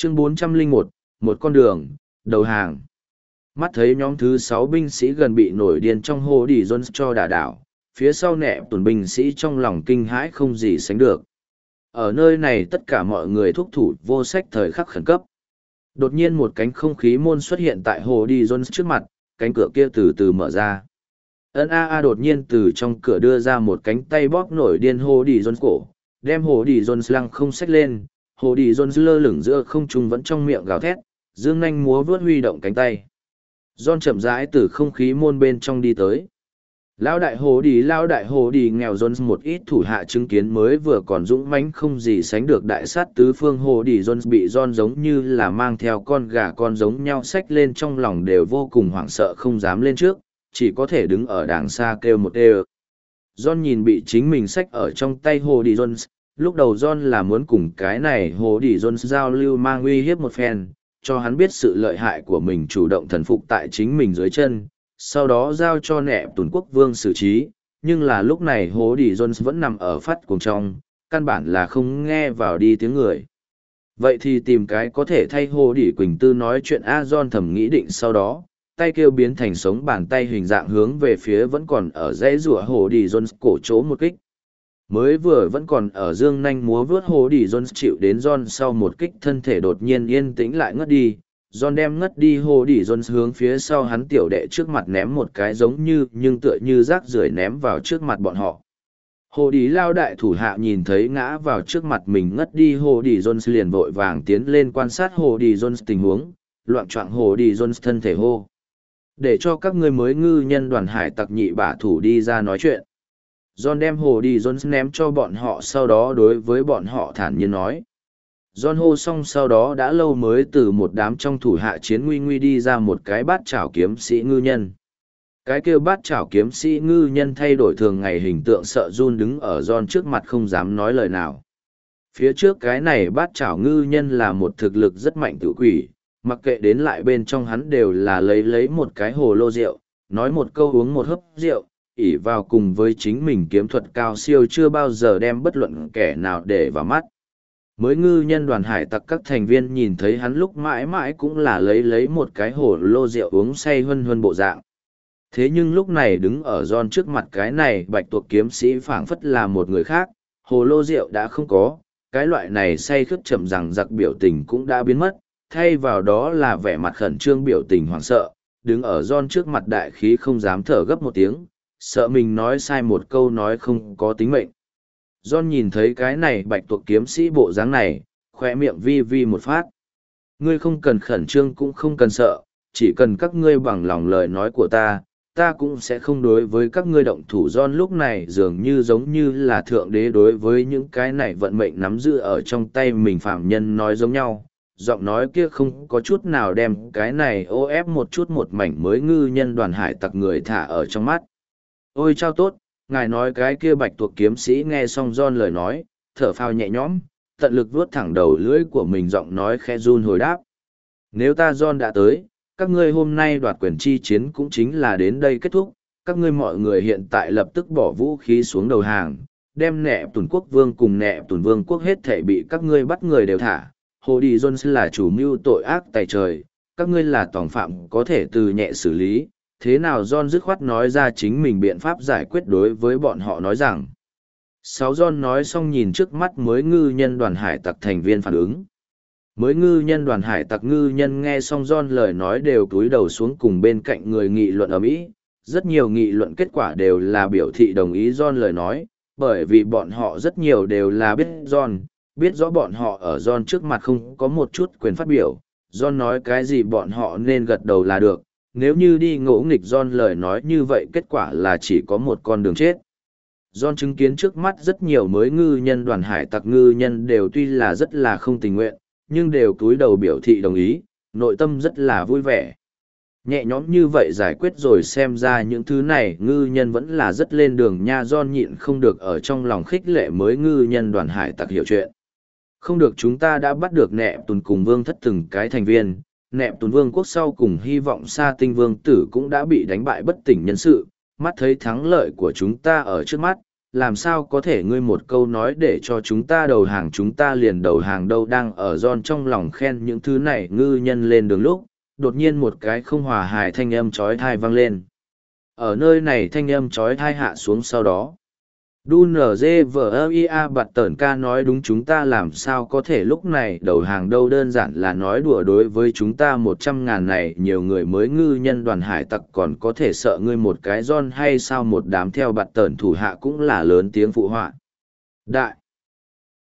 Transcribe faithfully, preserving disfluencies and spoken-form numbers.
Chương bốn trăm lẻ một, một con đường, đầu hàng. Mắt thấy nhóm thứ sáu binh sĩ gần bị nổi điên trong hồ đi Jones cho đả đảo, phía sau nẹ tuần binh sĩ trong lòng kinh hãi không gì sánh được. Ở nơi này tất cả mọi người thúc thủ vô sách thời khắc khẩn cấp. Đột nhiên một cánh không khí môn xuất hiện tại hồ đi Jones trước mặt, cánh cửa kia từ từ mở ra. Ân A A đột nhiên từ trong cửa đưa ra một cánh tay bóp nổi điên hồ đi Jones cổ, đem hồ đi Jones lăng không xách lên, hồ đi Jones lơ lửng giữa không trung vẫn trong miệng gào thét, dương nanh múa vướt huy động cánh tay. John chậm rãi từ không khí môn bên trong đi tới. Lão đại hồ đi lão đại hồ đi nghèo Jones một ít thủ hạ chứng kiến mới vừa còn dũng mãnh không gì sánh được đại sát tứ phương hồ đi Jones bị John giống như là mang theo con gà con giống nhau xách lên trong lòng đều vô cùng hoảng sợ không dám lên trước, chỉ có thể đứng ở đàng xa kêu một ê. John nhìn bị chính mình xách ở trong tay hồ đi Jones, lúc đầu John là muốn cùng cái này hồ đi Jones giao lưu mang uy hiếp một phen, cho hắn biết sự lợi hại của mình chủ động thần phục tại chính mình dưới chân, sau đó giao cho nẹ tuần quốc vương xử trí, nhưng là lúc này hố đi Jones vẫn nằm ở phát cuồng trong, căn bản là không nghe vào đi tiếng người. Vậy thì tìm cái có thể thay hố đi Quỳnh Tư nói chuyện A John thầm nghĩ định sau đó, tay kêu biến thành sống bàn tay hình dạng hướng về phía vẫn còn ở dãy rùa hố đi Jones cổ chỗ một kích. Mới vừa vẫn còn ở dương nanh múa vướt hố đi Jones chịu đến John sau một kích thân thể đột nhiên yên tĩnh lại ngất đi. John đem ngất đi hố đi Jones hướng phía sau hắn tiểu đệ trước mặt ném một cái giống như nhưng tựa như rác rưởi ném vào trước mặt bọn họ. Hồ đi lao đại thủ hạ nhìn thấy ngã vào trước mặt mình ngất đi hồ đi Jones liền vội vàng tiến lên quan sát hồ đi Jones tình huống, loạn choạng hồ đi Jones thân thể hô. Để cho các ngươi mới ngư nhân đoàn hải tặc nhị bả thủ đi ra nói chuyện. John đem hồ đi Jones ném cho bọn họ sau đó đối với bọn họ thản nhiên nói. John hô xong sau đó đã lâu mới từ một đám trong thủ hạ chiến nguy nguy đi ra một cái bát chảo kiếm sĩ ngư nhân. Cái kêu bát chảo kiếm sĩ ngư nhân thay đổi thường ngày hình tượng sợ run đứng ở John trước mặt không dám nói lời nào. Phía trước cái này bát chảo ngư nhân là một thực lực rất mạnh tự quỷ, mặc kệ đến lại bên trong hắn đều là lấy lấy một cái hồ lô rượu, nói một câu uống một hớp rượu, ỷ vào cùng với chính mình kiếm thuật cao siêu chưa bao giờ đem bất luận kẻ nào để vào mắt. Mới ngư nhân đoàn hải tặc các thành viên nhìn thấy hắn lúc mãi mãi cũng là lấy lấy một cái hồ lô rượu uống say hân hân bộ dạng. Thế nhưng lúc này đứng ở John trước mặt cái này bạch tuộc kiếm sĩ phảng phất là một người khác, hồ lô rượu đã không có, cái loại này say khướt chậm rằng giặc biểu tình cũng đã biến mất, thay vào đó là vẻ mặt khẩn trương biểu tình hoảng sợ, đứng ở John trước mặt đại khí không dám thở gấp một tiếng, sợ mình nói sai một câu nói không có tính mệnh. John nhìn thấy cái này bạch tuộc kiếm sĩ bộ dáng này, khoe miệng vi vi một phát. Ngươi không cần khẩn trương cũng không cần sợ, chỉ cần các ngươi bằng lòng lời nói của ta, ta cũng sẽ không đối với các ngươi động thủ. John lúc này dường như giống như là thượng đế đối với những cái này vận mệnh nắm giữ ở trong tay mình phạm nhân nói giống nhau. Giọng nói kia không có chút nào đem cái này ô ép một chút một mảnh mới ngư nhân đoàn hải tặc người thả ở trong mắt. Ôi chao tốt, ngài nói cái kia bạch tuộc kiếm sĩ nghe xong John lời nói, thở phào nhẹ nhõm, tận lực vuốt thẳng đầu lưỡi của mình giọng nói khẽ run hồi đáp. Nếu ta John đã tới, các ngươi hôm nay đoạt quyền chi chiến cũng chính là đến đây kết thúc, các ngươi mọi người hiện tại lập tức bỏ vũ khí xuống đầu hàng, đem nẹ tuần quốc vương cùng nẹ tuần vương quốc hết thể bị các ngươi bắt người đều thả. Hồ đi Jones là chủ mưu tội ác tày trời, các ngươi là tòng phạm có thể từ nhẹ xử lý. Thế nào John dứt khoát nói ra chính mình biện pháp giải quyết đối với bọn họ nói rằng. Sáu John nói xong nhìn trước mắt mới ngư nhân đoàn hải tặc thành viên phản ứng. Mới ngư nhân đoàn hải tặc ngư nhân nghe xong John lời nói đều cúi đầu xuống cùng bên cạnh người nghị luận ở Mỹ. Rất nhiều nghị luận kết quả đều là biểu thị đồng ý John lời nói, bởi vì bọn họ rất nhiều đều là biết John, biết rõ bọn họ ở John trước mặt không có một chút quyền phát biểu. John nói cái gì bọn họ nên gật đầu là được. Nếu như đi ngỗ nghịch John lời nói như vậy kết quả là chỉ có một con đường chết. John chứng kiến trước mắt rất nhiều mới ngư nhân đoàn hải tặc ngư nhân đều tuy là rất là không tình nguyện, nhưng đều cúi đầu biểu thị đồng ý, nội tâm rất là vui vẻ. Nhẹ nhõm như vậy giải quyết rồi xem ra những thứ này ngư nhân vẫn là rất lên đường nha. John nhịn không được ở trong lòng khích lệ mới ngư nhân đoàn hải tặc hiểu chuyện. Không được, chúng ta đã bắt được nẹ tuần cùng vương thất từng cái thành viên. Nẹp Tùn Vương quốc sau cùng hy vọng Sa Tinh Vương tử cũng đã bị đánh bại bất tỉnh nhân sự, mắt thấy thắng lợi của chúng ta ở trước mắt, làm sao có thể ngươi một câu nói để cho chúng ta đầu hàng chúng ta liền đầu hàng đâu đang ở John trong lòng khen những thứ này ngư nhân lên đường lúc, đột nhiên một cái không hòa hài thanh âm chói tai vang lên. Ở nơi này thanh âm chói tai hạ xuống sau đó. đu en giê vê i a bạt tởn ca nói đúng chúng ta làm sao có thể lúc này đầu hàng đâu đơn giản là nói đùa đối với chúng ta một trăm ngàn này nhiều người mới ngư nhân đoàn hải tặc còn có thể sợ ngươi một cái John hay sao một đám theo bạt tởn thủ hạ cũng là lớn tiếng phụ họa. Đại!